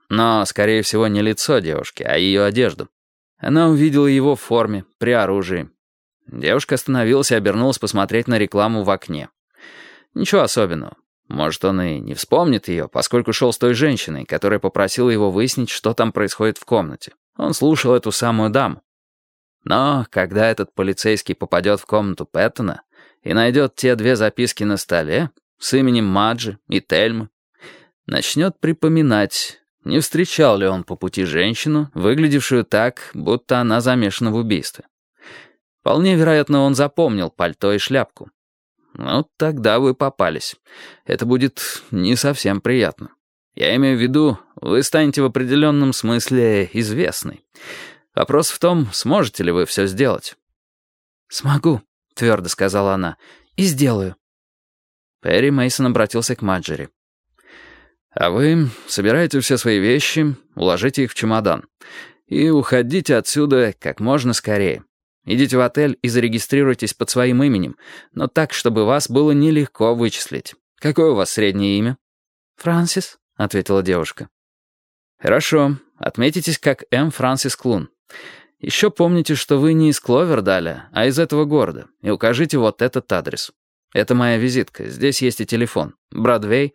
Но, скорее всего, не лицо девушки, а ее одежду. Она увидела его в форме, при оружии. Девушка остановилась и обернулась посмотреть на рекламу в окне. Ничего особенного. Может, он и не вспомнит ее, поскольку шел с той женщиной, которая попросила его выяснить, что там происходит в комнате. Он слушал эту самую даму. Но когда этот полицейский попадет в комнату Пэттона и найдет те 2 записки на столе с именем Маджи и Тельмы, начнет припоминать, не встречал ли он по пути женщину, выглядевшую так, будто она замешана в убийстве. Вполне вероятно, он запомнил пальто и шляпку. Ну, тогда вы попались. Это будет не совсем приятно. Я имею в виду, вы станете в определенном смысле известной. Вопрос в том, сможете ли вы все сделать. «Смогу», — твердо сказала она, — «и сделаю». Перри Мейсон обратился к Маджери. «А вы собираете все свои вещи, уложите их в чемодан и уходите отсюда как можно скорее. Идите в отель и зарегистрируйтесь под своим именем, но так, чтобы вас было нелегко вычислить. Какое у вас среднее имя?» «Франсис», — ответила девушка. «Хорошо, отметитесь как М. Франсис Клун. Еще помните, что вы не из Кловердаля, а из этого города, и укажите вот этот адрес. Это моя визитка, здесь есть и телефон. Бродвей,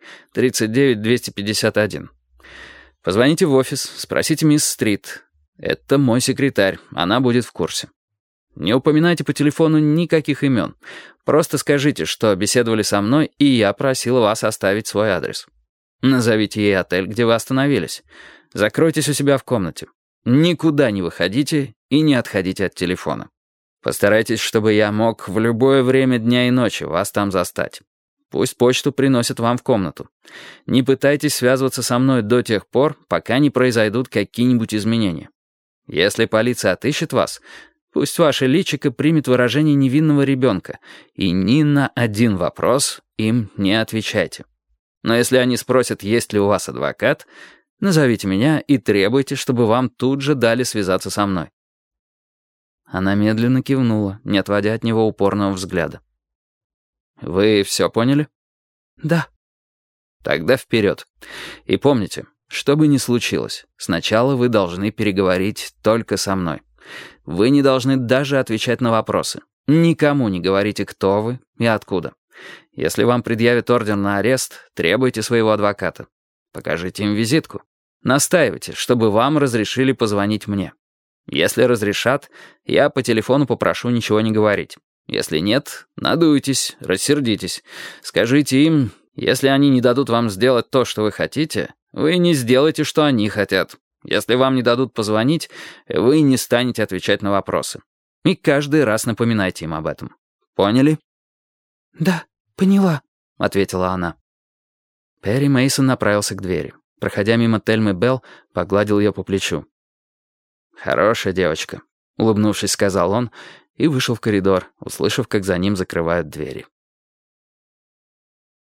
39-251. Позвоните в офис, спросите мисс Стрит. Это мой секретарь, она будет в курсе. Не упоминайте по телефону никаких имен. Просто скажите, что беседовали со мной, и я просила вас оставить свой адрес. Назовите ей отель, где вы остановились. Закройтесь у себя в комнате. Никуда не выходите и не отходите от телефона. Постарайтесь, чтобы я мог в любое время дня и ночи вас там застать. Пусть почту приносят вам в комнату. Не пытайтесь связываться со мной до тех пор, пока не произойдут какие-нибудь изменения. Если полиция отыщет вас, пусть ваше личико примет выражение невинного ребенка, и ни на один вопрос им не отвечайте. Но если они спросят, есть ли у вас адвокат, назовите меня и требуйте, чтобы вам тут же дали связаться со мной». Она медленно кивнула, не отводя от него упорного взгляда. «Вы все поняли?» «Да». «Тогда вперед. И помните, что бы ни случилось, сначала вы должны переговорить только со мной. Вы не должны даже отвечать на вопросы. Никому не говорите, кто вы и откуда. Если вам предъявят ордер на арест, требуйте своего адвоката. Покажите им визитку. Настаивайте, чтобы вам разрешили позвонить мне. Если разрешат, я по телефону попрошу ничего не говорить. Если нет, надуйтесь, рассердитесь. Скажите им, если они не дадут вам сделать то, что вы хотите, вы не сделаете, что они хотят. Если вам не дадут позвонить, вы не станете отвечать на вопросы. И каждый раз напоминайте им об этом. Поняли?» «Да, поняла», — ответила она. Перри Мейсон направился к двери. Проходя мимо Тельмы Белл, погладил ее по плечу. «Хорошая девочка», — улыбнувшись, сказал он, и вышел в коридор, услышав, как за ним закрывают двери.